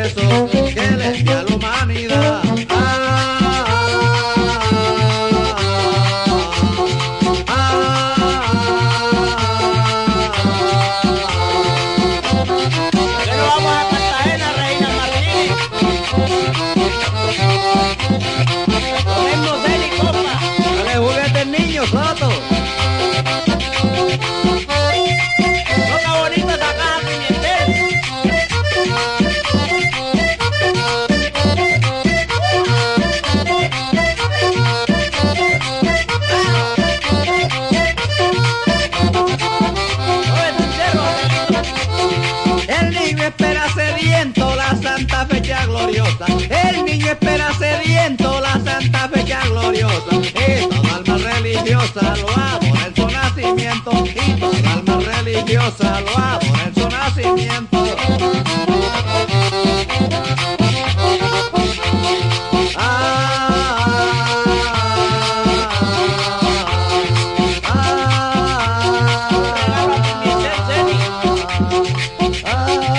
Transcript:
huesos que les di a la humanidad. Pero vamos a Cartagena, Reina Martínez. Comemos de y copa. Dale juguete niño, Soto. Toca bonita esa caja Pimentel. Oye, sincero, El niño espera sediento la santa fecha gloriosa. El niño espera sediento la santa fecha gloriosa. Y toda alma religiosa lo adora en su nacimiento. Y toda alma religiosa lo adora en su nacimiento. regalo a Pimentel, Ceni.